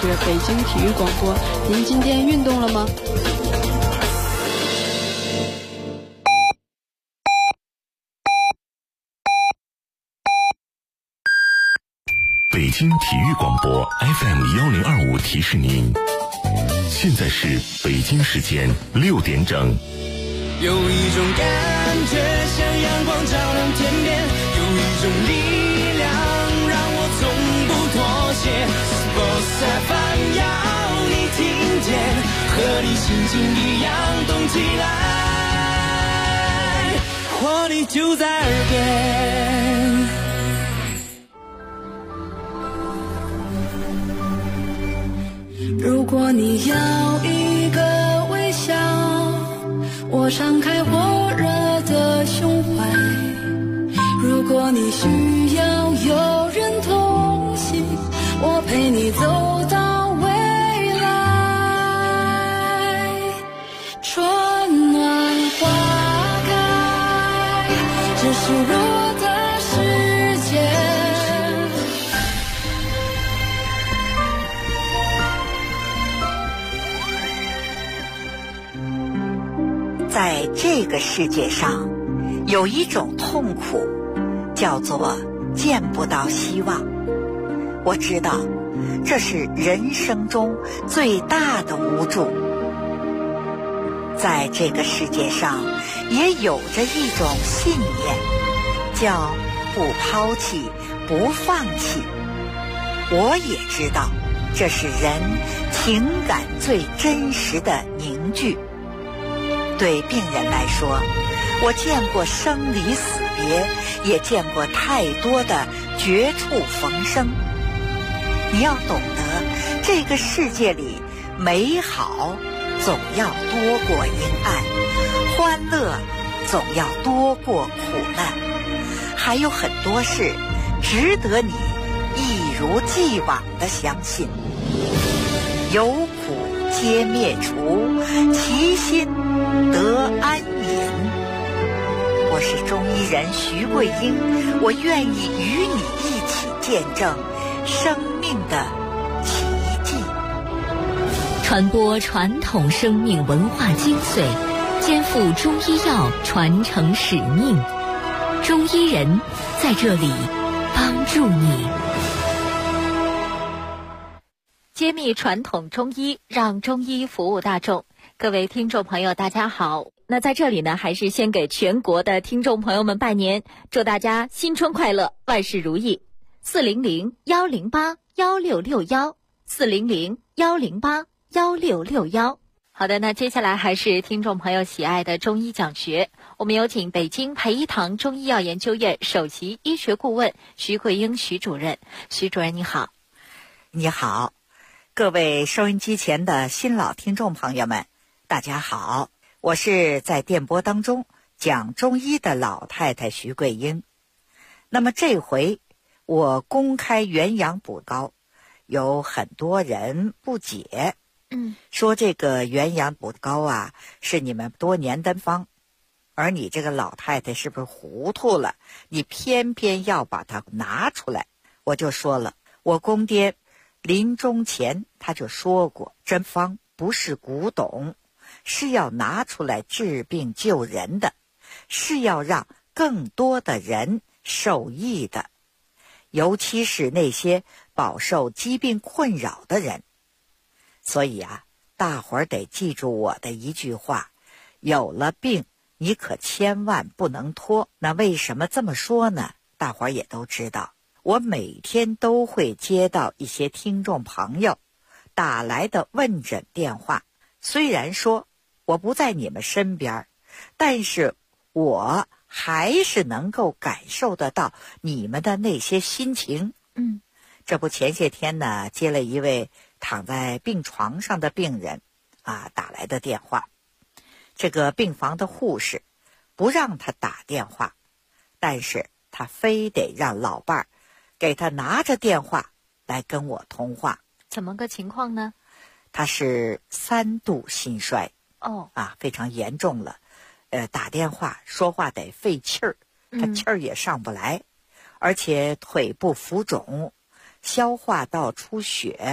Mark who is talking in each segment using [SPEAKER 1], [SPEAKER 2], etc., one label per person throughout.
[SPEAKER 1] 是北京体育广播。您今天运动了吗？
[SPEAKER 2] 北京体育广播 FM1025提示您，现在是北京时间6点整。
[SPEAKER 3] 有一种感觉像阳光照亮天边，有一种力量让我从不妥协。Sports FM 要你听见，和你心情一样动起来，活力就在耳边。
[SPEAKER 4] 如果你要一个微笑，我敞开火热的胸怀。如果你需要有人同行，我陪你走到未来。春暖花开，这是我的世界。
[SPEAKER 5] 在这个世界上，有一种痛苦，叫做见不到希望。我知道，这是人生中最大的无助。在这个世界上，也有着一种信念，叫不抛弃，不放弃。我也知道，这是人情感最真实的凝聚。对病人来说，我见过生离死别，也见过太多的绝处逢生。你要懂得，这个世界里美好总要多过阴暗，欢乐总要多过苦难，还有很多事值得你一如既往地相信。有苦皆灭除，其心得安隐。我是中医人徐桂英，我愿意与你一起见证生命的奇迹，
[SPEAKER 6] 传播传统生命文化精髓，肩负中医药传承使命。中医人在这里帮助你。揭秘传统中医，让中医服务大众。各位听众朋友大家好，那在这里呢，还是先给全国的听众朋友们拜年，祝大家新春快乐，万事如意。400-108-1661，400-108-1661。好的，那接下来还是听众朋友喜爱的中医讲学，我们有请北京培一堂中医药研究院首席医学顾问徐桂英徐主任。徐主任你好。
[SPEAKER 5] 你好，各位收音机前的新老听众朋友们，大家好，我是在电波当中讲中医的老太太徐桂英。那么这回我公开元阳补膏，有很多人不解，说这个元阳补膏啊是你们多年的方，而你这个老太太是不是糊涂了？你偏偏要把它拿出来。我就说了，我公爹临终前他就说过，这方不是古董，是要拿出来治病救人的，是要让更多的人受益的，尤其是那些饱受疾病困扰的人。所以啊，大伙儿得记住我的一句话，有了病你可千万不能拖。那为什么这么说呢？大伙儿也都知道，我每天都会接到一些听众朋友打来的问诊电话，虽然说我不在你们身边，但是我还是能够感受得到你们的那些心情。这不前些天呢，接了一位躺在病床上的病人打来的电话。这个病房的护士不让他打电话，但是他非得让老伴儿给他拿着电话来跟我通话。
[SPEAKER 6] 怎么个情况呢？
[SPEAKER 5] 他是3度心衰，非常严重了。打电话说话得费气儿，他气儿也上不来，而且腿部浮肿，消化道出血，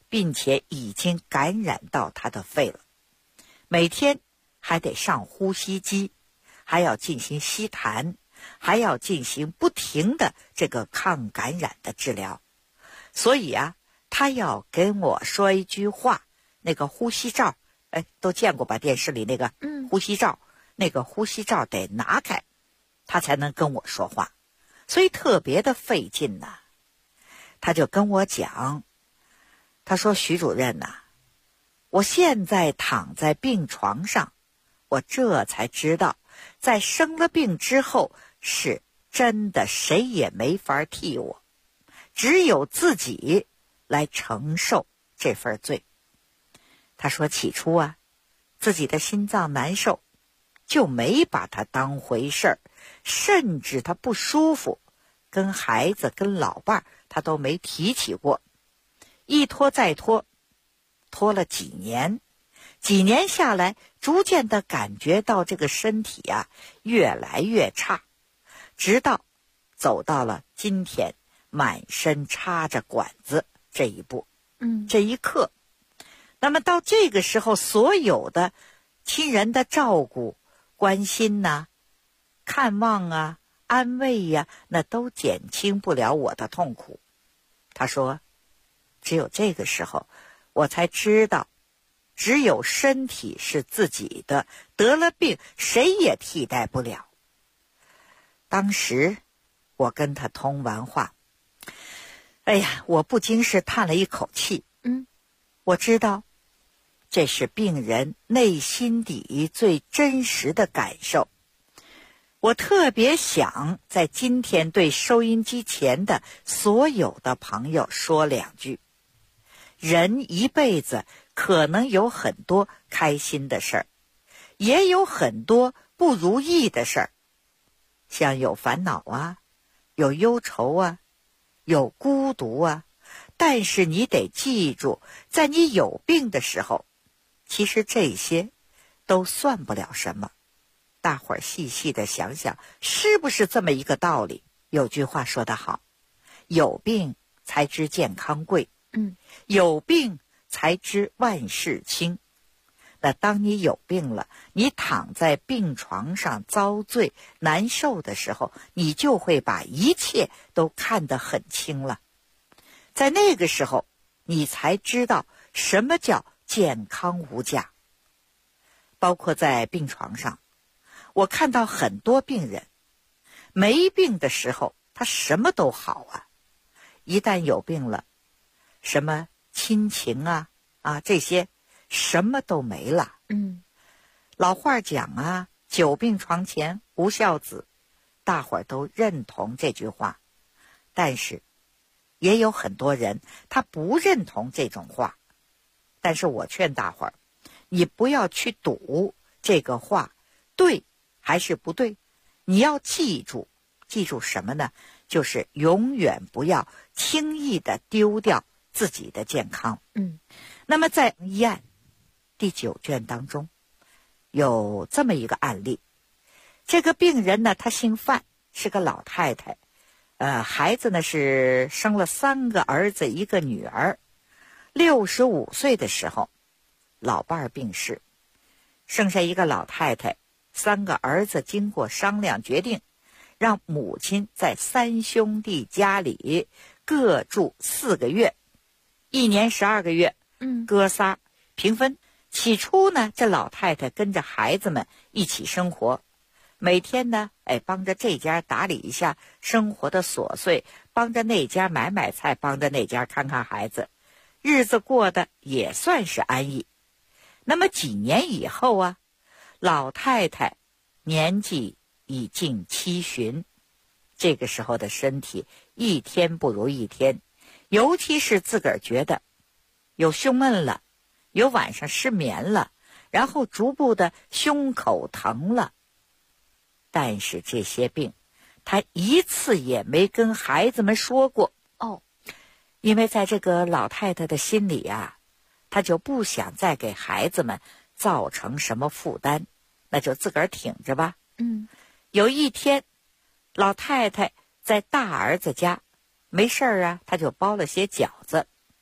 [SPEAKER 5] 并且已经感染到他的肺了，每天还得上呼吸机，还要进行吸痰，还要进行不停的这个抗感染的治疗。所以啊，他要跟我说一句话，那个呼吸罩，都见过吧？电视里那个呼吸罩，那个呼吸罩得拿开，他才能跟我说话，所以特别的费劲呐。他就跟我讲，他说徐主任呐，我现在躺在病床上，我这才知道，在生了病之后，是真的谁也没法替我，只有自己来承受这份罪。他说起初啊，自己的心脏难受，就没把它当回事儿，甚至他不舒服，跟孩子跟老伴儿他都没提起过，一拖再拖，拖了几年下来，逐渐的感觉到这个身体啊越来越差，直到走到了今天满身插着管子这一步，这一刻。那么到这个时候，所有的亲人的照顾、关心呐、看望啊、安慰呀，那都减轻不了我的痛苦。他说，只有这个时候，我才知道，只有身体是自己的，得了病谁也替代不了。当时我跟他通完话，我不禁是叹了一口气。我知道这是病人内心底最真实的感受。我特别想在今天对收音机前的所有的朋友说两句。人一辈子可能有很多开心的事儿，也有很多不如意的事儿，像有烦恼啊，有忧愁啊，有孤独啊。但是你得记住，在你有病的时候，其实这些都算不了什么。大伙儿细细的想想，是不是这么一个道理？有句话说得好，有病才知健康贵，有病才知万事轻。那当你有病了，你躺在病床上遭罪难受的时候，你就会把一切都看得很轻了。在那个时候，你才知道什么叫健康无价。包括在病床上，我看到很多病人，没病的时候他什么都好啊，一旦有病了，什么亲情啊这些什么都没了。老话讲啊，久病床前无孝子，大伙儿都认同这句话。但是也有很多人他不认同这种话，但是我劝大伙儿，你不要去赌这个话对还是不对，你要记住什么呢？就是永远不要轻易的丢掉自己的健康。那么在医案第9卷当中有这么一个案例，这个病人呢，他姓范，是个老太太，孩子呢是生了3个儿子1个女儿。65岁的时候，老伴儿病逝，剩下一个老太太，3个儿子经过商量决定，让母亲在3兄弟家里各住4个月，1年12个月，哥仨平分。起初呢，这老太太跟着孩子们一起生活，每天呢，帮着这家打理一下生活的琐碎，帮着那家买买菜，帮着那家看看孩子，日子过得也算是安逸。那么几年以后啊，老太太年纪已近70旬，这个时候的身体一天不如一天，尤其是自个儿觉得有胸闷了，有晚上失眠了，然后逐步的胸口疼了。但是这些病他一次也没跟孩子们说过。因为在这个老太太的心里啊，他就不想再给孩子们造成什么负担，那就自个儿挺着吧。有一天，老太太在大儿子家没事儿啊，他就包了些饺子，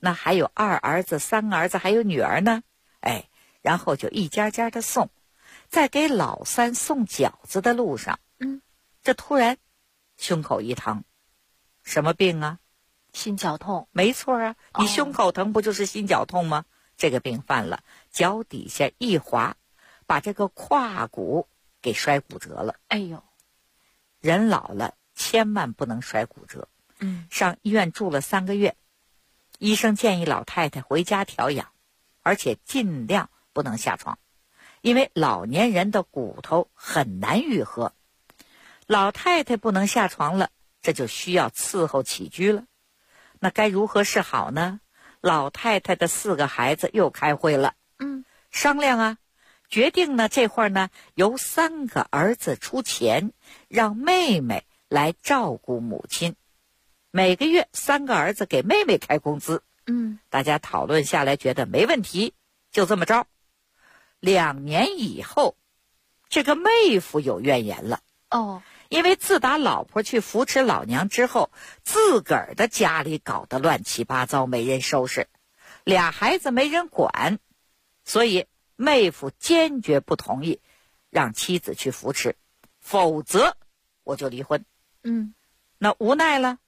[SPEAKER 5] 那还有2儿子、3儿子，还有女儿呢。哎，然后就一家家的送。在给老3送饺子的路上，这突然胸口一疼，什么病啊？
[SPEAKER 6] 心绞痛。
[SPEAKER 5] 没错啊，你胸口疼不就是心绞痛吗？这个病犯了，脚底下一滑，把这个胯骨给摔骨折了。
[SPEAKER 6] 哎呦，
[SPEAKER 5] 人老了千万不能摔骨折。上医院住了3个月，医生建议老太太回家调养，而且尽量不能下床，因为老年人的骨头很难愈合。老太太不能下床了，这就需要伺候起居了。那该如何是好呢？老太太的4个孩子又开会了，商量啊，决定呢这会儿呢由3个儿子出钱，让妹妹来照顾母亲，每个月3个儿子给妹妹开工资。大家讨论下来觉得没问题，就这么着。2年以后，这个妹夫有怨言了。因为自打老婆去扶持老娘之后，自个儿的家里搞得乱七八糟，没人收拾，2孩子没人管，所以妹夫坚决不同意让妻子去扶持，否则我就离婚。那无奈了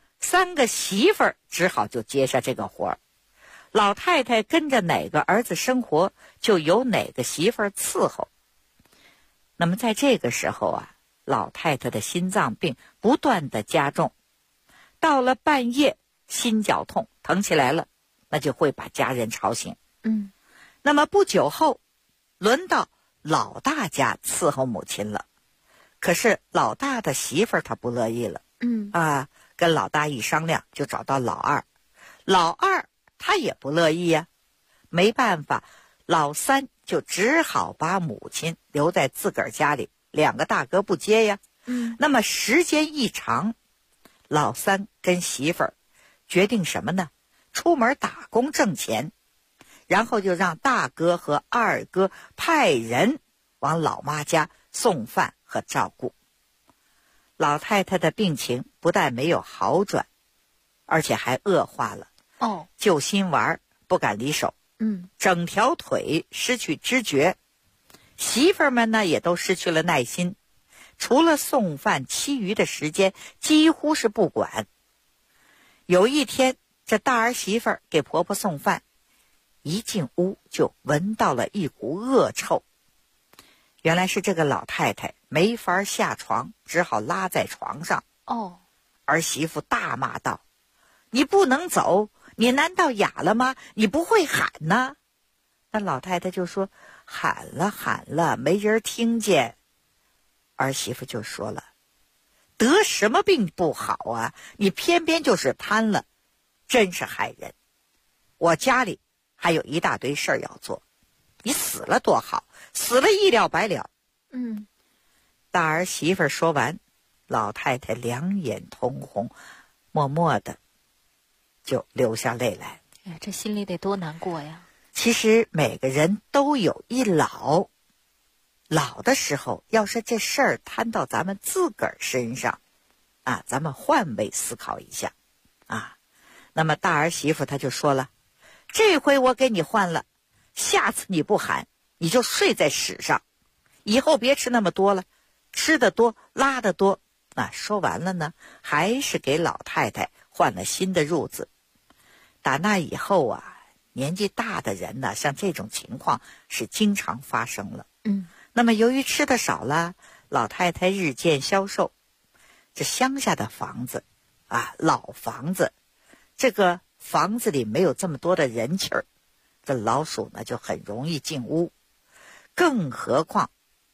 [SPEAKER 5] ，3个媳妇儿只好就接下这个活儿。老太太跟着哪个儿子生活，就由哪个媳妇儿伺候。那么在这个时候啊，老太太的心脏病不断的加重，到了半夜心绞痛疼起来了，那就会把家人吵醒。那么不久后，轮到老大家伺候母亲了。可是老大的媳妇儿她不乐意了，跟老大一商量，就找到老二。老二他也不乐意呀，没办法，老3就只好把母亲留在自个儿家里，2个大哥不接呀。那么时间一长，老3跟媳妇儿决定什么呢？出门打工挣钱，然后就让大哥和二哥派人往老妈家送饭和照顾。老太太的病情不但没有好转，而且还恶化了。救心丸不敢离手，整条腿失去知觉。媳妇儿们呢也都失去了耐心，除了送饭，其余的时间几乎是不管。有一天，这大儿媳妇儿给婆婆送饭，一进屋就闻到了一股恶臭。原来是这个老太太没法下床，只好拉在床上。儿媳妇大骂道：“你不能走，你难道哑了吗？你不会喊呢？”那老太太就说：“喊了，没人听见。”儿媳妇就说了：“得什么病不好啊？你偏偏就是贪了，真是害人。我家里还有一大堆事儿要做，你死了多好，死了一了百了。”大儿媳妇说完，老太太两眼通红，默默的就流下泪来。
[SPEAKER 6] 这心里得多难过呀。
[SPEAKER 5] 其实每个人都有一老，老的时候要是这事儿摊到咱们自个儿身上啊，咱们换位思考一下啊。那么大儿媳妇她就说了：“这回我给你换了，下次你不喊，你就睡在屎上，以后别吃那么多了，吃得多拉得多。”说完了呢，还是给老太太换了新的褥子。打那以后啊，年纪大的人呢，像这种情况是经常发生了。那么由于吃的少了，老太太日渐消瘦。这乡下的房子啊，老房子，这个房子里没有这么多的人气儿，这老鼠呢就很容易进屋。更何况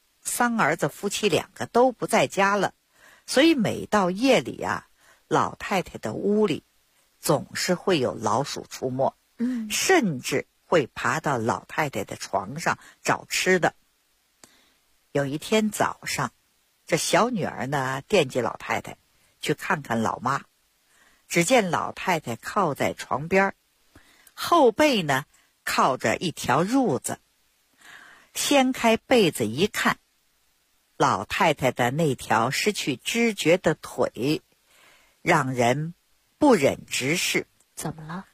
[SPEAKER 5] 3儿子夫妻2个都不在家了，所以每到夜里啊，老太太的屋里总是会有老鼠出没，甚至会爬到老太太的床上找吃的。有一天早上，这小女儿呢惦记老太太，去看看老妈。只见老太太靠在床边，后背呢靠着一条褥子。掀开被子一看，老太太的那条失去知觉的腿，让人不忍直视。
[SPEAKER 6] 怎么了？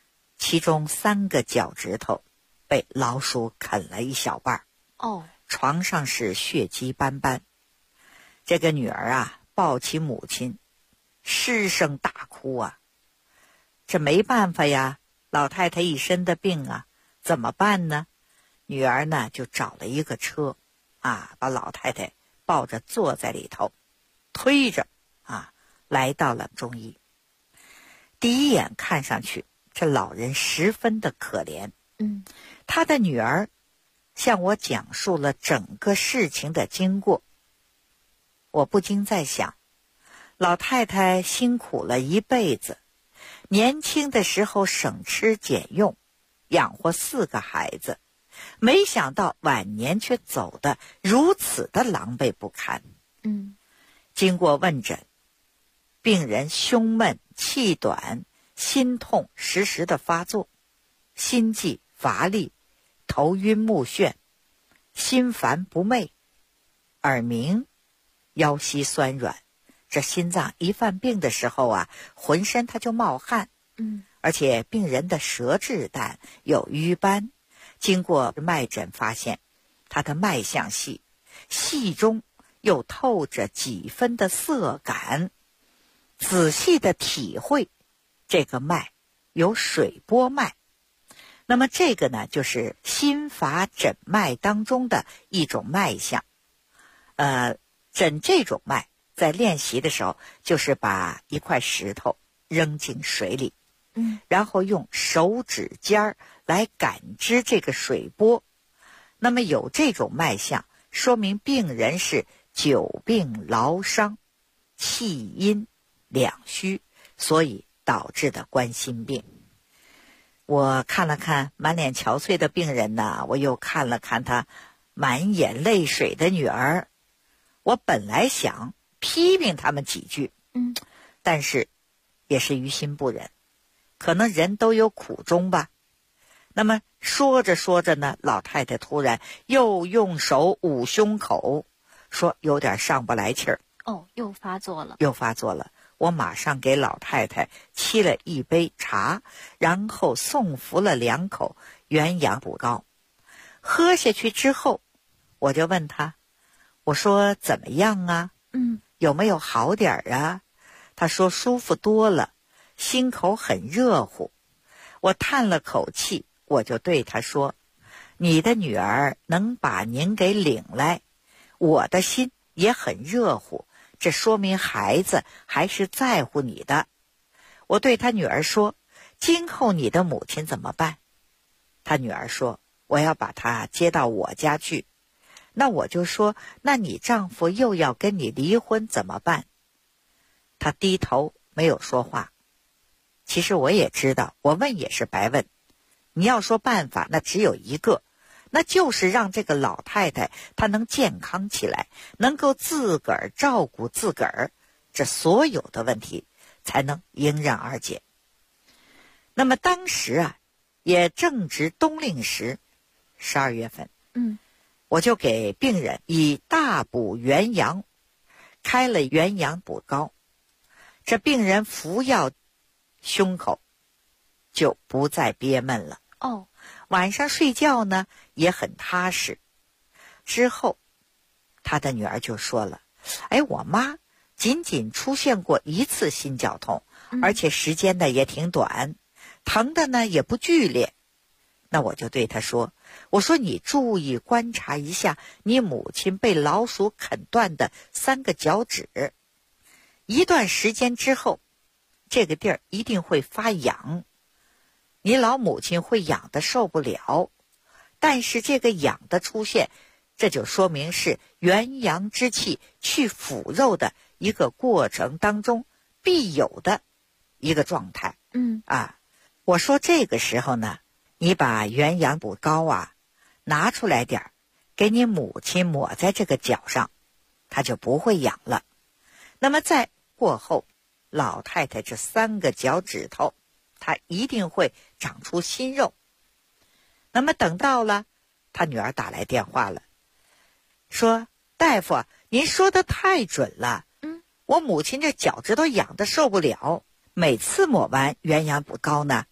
[SPEAKER 5] 其中3个脚趾头被老鼠啃了一小半。床上是血迹斑斑。这个女儿啊，抱起母亲，失声大哭啊。这没办法呀，老太太一身的病啊，怎么办呢？女儿呢就找了一个车啊，把老太太抱着坐在里头，推着啊来到了中医。第一眼看上去，这老人十分的可怜。他的女儿向我讲述了整个事情的经过。我不禁在想，老太太辛苦了一辈子，年轻的时候省吃俭用，养活4个孩子，没想到晚年却走得如此的狼狈不堪。经过问诊，病人胸闷、气短、心痛时时的发作，心悸、乏力、头晕目眩、心烦不寐、耳鸣、腰膝酸软。这心脏一犯病的时候啊，浑身它就冒汗。而且病人的舌质淡，有瘀斑。经过脉诊发现，他的脉象细，细中又透着几分的涩感。仔细的体会，这个脉有水波脉。那么这个呢，就是心法诊脉当中的一种脉象。诊这种脉，在练习的时候，就是把一块石头扔进水里，然后用手指尖儿来感知这个水波。那么有这种脉象，说明病人是久病劳伤，气阴两虚，所以导致的冠心病。我看了看满脸憔悴的病人呢，我又看了看他满眼泪水的女儿。我本来想批评他们几句，但是也是于心不忍。可能人都有苦衷吧。那么说着说着呢，老太太突然又用手捂胸口，说有点上不来气儿。
[SPEAKER 6] 又发作了。我马上给老太太沏了一杯茶，然后送服了2口元阳补膏。喝下去之后，我就问她，我说怎么样啊？有没有好点啊？她说舒服多了，心口很热乎。我叹了口气，我就对她说，你的女儿能把您给领来，我的心也很热乎，这说明孩子还是在乎你的。我对她女儿说，今后你的母亲怎么办？她女儿说，我要把她接到我家去。那我就说，那你丈夫又要跟你离婚怎么办？她低头没有说话。其实我也知道，我问也是白问。你要说办法，那只有一个，那就是让这个老太太她能健康起来，能够自个儿照顾自个儿，这所有的问题才能迎刃而解。那么当时啊，也正值冬令时，12月份，我就给病人以大补元阳，开了元阳补膏。这病人服药，胸口就不再憋闷了。晚上睡觉呢也很踏实。之后他的女儿就说了，我妈仅仅出现过1次心绞痛，而且时间呢也挺短，疼的呢也不剧烈。那我就对她说，我说你注意观察一下你母亲被老鼠啃断的3个脚趾，一段时间之后，这个地儿一定会发痒，你老母亲会痒得受不了。但是这个痒的出现，这就说明是元阳之气去腐肉的一个过程当中必有的一个状态。我说这个时候呢，你把元阳补膏啊拿出来点儿，给你母亲抹在这个脚上，她就不会痒了。那么再过后，老太太这3个脚趾头，她一定会长出新肉。那么等到了，她女儿打来电话了，说大夫，您说的太准了，我母亲这脚趾头痒得受不了，每次抹完元阳补膏呢，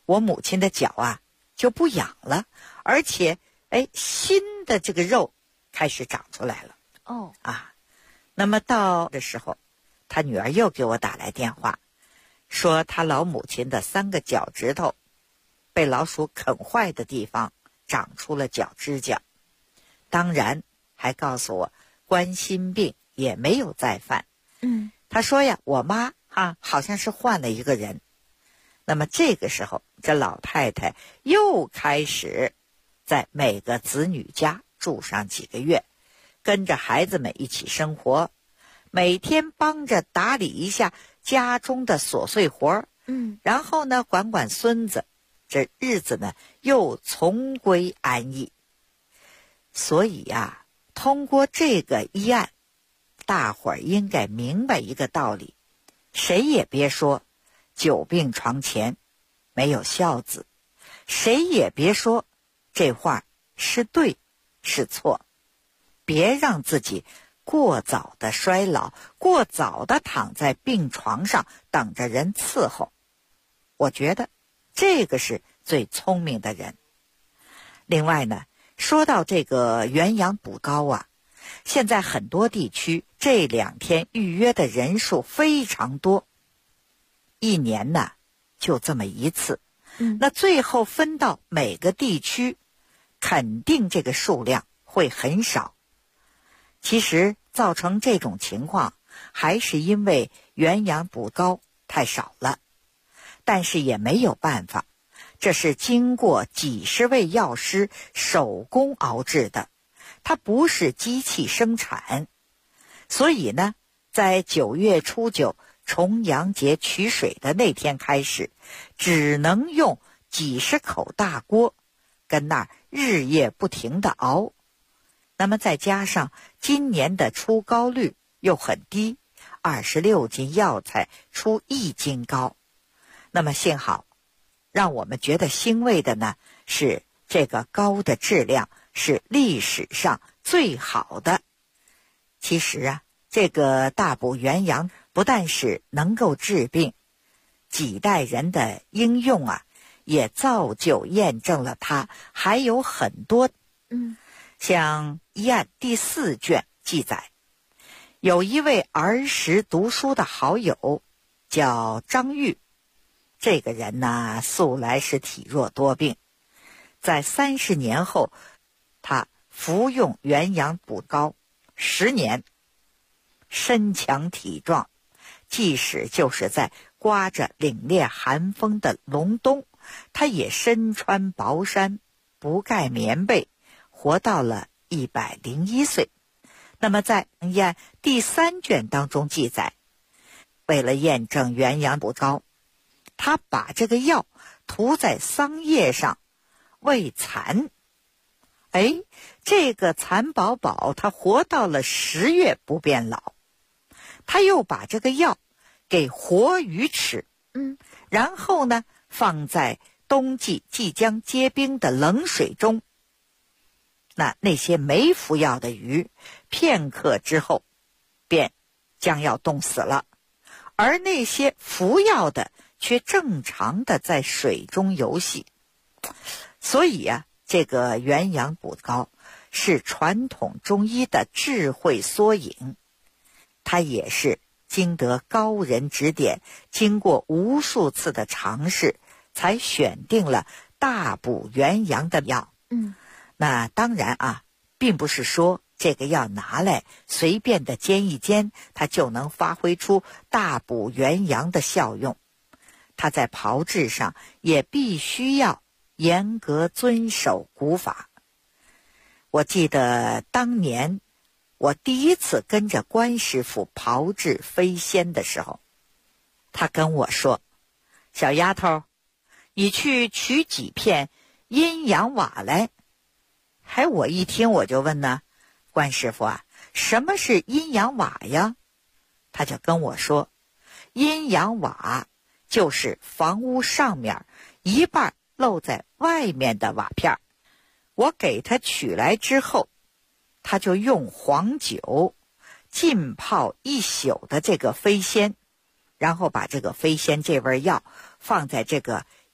[SPEAKER 5] 我母亲的脚啊就不痒了，而且新的这个肉开始长出来了。那么到的时候，他女儿又给我打来电话，说他老母亲的3个脚趾头被老鼠啃坏的地方长出了脚指甲，当然还告诉我冠心病也没有再犯。他说呀，我妈好像是换了一个人。那么这个时候，这老太太又开始在每个子女家住上几个月，跟着孩子们一起生活，每天帮着打理一下家中的琐碎活，然后呢管管孙子，这日子呢又重归安逸。所以啊，通过这个医案，大伙儿应该明白一个道理，谁也别说久病床前没有孝子，谁也别说这话是对是错，别让自己过早的衰老，过早的躺在病床上等着人伺候。我觉得这个是最聪明的人。另外呢，说到这个元阳补膏啊，现在很多地区这2天预约的人数非常多，一年呢就这么一次，那最后分到每个地区，肯定这个数量会很少。其实造成这种情况，还是因为元阳补膏太少了，但是也没有办法，这是经过几十位药师手工熬制的，它不是机器生产。所以呢，在9月初9重阳节取水的那天开始，只能用几十口大锅跟那儿日夜不停地熬。那么再加上今年的出膏率又很低，26斤药材出1斤膏。那么幸好让我们觉得欣慰的呢，是这个膏的质量是历史上最好的。其实啊，这个大补元阳不但是能够治病，几代人的应用啊，也造就验证了它还有很多。像医案第4卷记载，有一位儿时读书的好友叫张玉，这个人呢素来是体弱多病，在30年后，他服用元阳补膏10年，身强体壮，即使就是在刮着凛冽寒风的隆冬，他也身穿薄衫，不盖棉被，活到了101岁。那么在医案第3卷当中记载，为了验证元阳补膏，他把这个药涂在桑叶上喂蚕。这个蚕宝宝他活到了10月不变老。他又把这个药给活鱼吃，然后呢放在冬季即将结冰的冷水中。那些没服药的鱼，片刻之后便将要冻死了，而那些服药的却正常的在水中游戏。所以啊，这个元阳补膏是传统中医的智慧缩影，它也是经得高人指点，经过无数次的尝试，才选定了大补元阳的药。那当然啊，并不是说这个药拿来随便的煎一煎，它就能发挥出大补元阳的效用。它在炮制上也必须要严格遵守古法。我记得当年我第一次跟着关师傅炮制飞仙的时候，他跟我说，小丫头，你去取几片阴阳瓦来。我一听我就问呢，关师傅啊，什么是阴阳瓦呀？他就跟我说，阴阳瓦就是房屋上面一半露在外面的瓦片。我给他取来之后，他就用黄酒浸泡1宿的这个飞仙，然后把这个飞仙这味药放在这个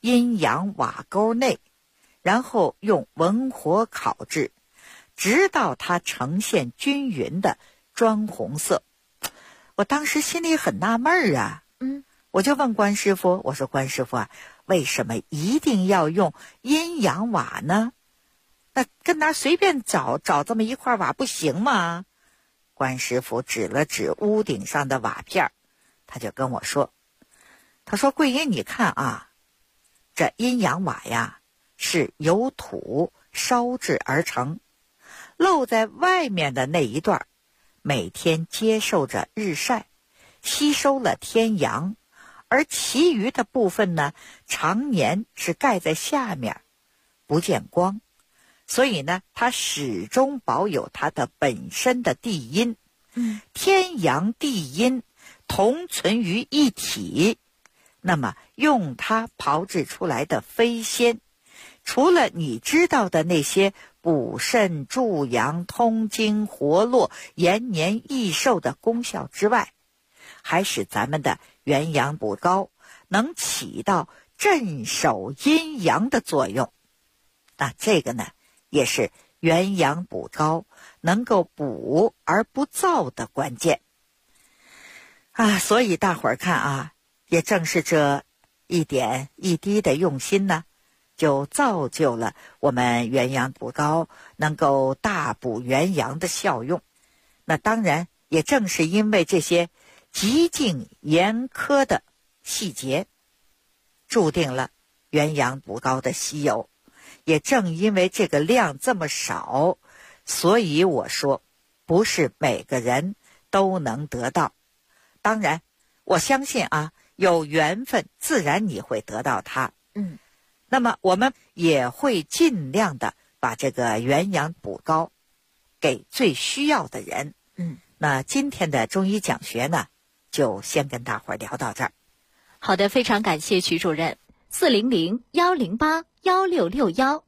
[SPEAKER 5] 阴阳瓦沟内，然后用文火烤制，直到它呈现均匀的砖红色。我当时心里很纳闷啊，我就问关师傅，我说关师傅啊，为什么一定要用阴阳瓦呢？那跟那随便找这么一块瓦不行吗？关师傅指了指屋顶上的瓦片，他就跟我说，他说桂英你看啊，这阴阳瓦呀是由土烧制而成，露在外面的那一段每天接受着日晒，吸收了天阳，而其余的部分呢，常年是盖在下面，不见光，所以呢，它始终保有它的本身的地阴，天阳地阴同存于一体。那么用它炮制出来的飞仙，除了你知道的那些补肾助阳、通经活络、延年益寿的功效之外，还使咱们的元阳补膏能起到镇守阴阳的作用。那这个呢，也是元阳补膏能够补而不燥的关键啊。所以大伙儿看啊，也正是这一点一滴的用心呢，就造就了我们元阳补膏能够大补元阳的效用。那当然也正是因为这些极尽严苛的细节，注定了元阳补膏的稀有。也正因为这个量这么少，所以我说不是每个人都能得到。当然我相信啊，有缘分自然你会得到它。那么我们也会尽量的把这个元阳补膏给最需要的人。那今天的中医讲学呢，就先跟大伙儿聊到这儿。
[SPEAKER 6] 好的，非常感谢徐主任。400-108-1661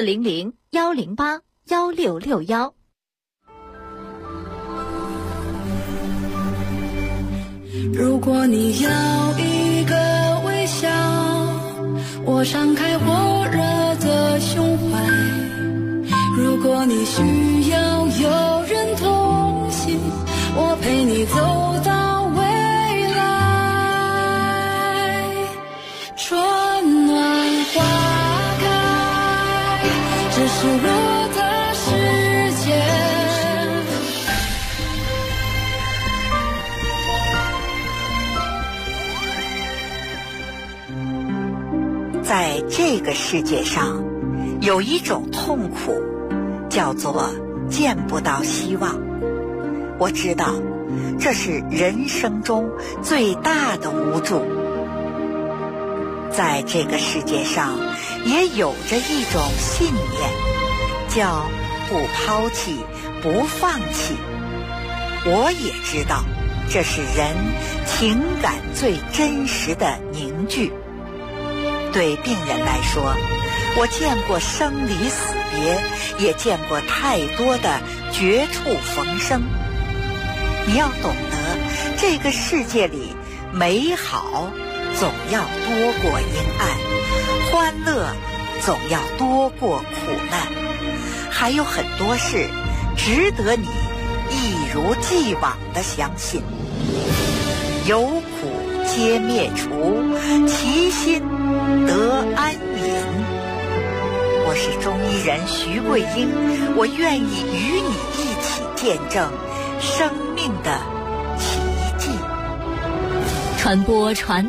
[SPEAKER 6] 400-108-1661。
[SPEAKER 4] 如果你要一个微笑，我敞开火热的胸怀。如果你需要有人同行，我陪你走到未来。春暖花开，这是我的世界。
[SPEAKER 5] 在这个世界上，有一种痛苦，叫做见不到希望。我知道，这是人生中最大的无助。在这个世界上，也有着一种信念，叫不抛弃、不放弃。我也知道，这是人情感最真实的凝聚。对病人来说，我见过生离死别，也见过太多的绝处逢生。你要懂得，这个世界里美好总要多过阴暗，欢乐总要多过苦难，还有很多事值得你一如既往地相信。有苦皆灭除，其心得安隐。我是中医人徐桂英，我愿意与你一起见证生命的奇迹，
[SPEAKER 6] 传播传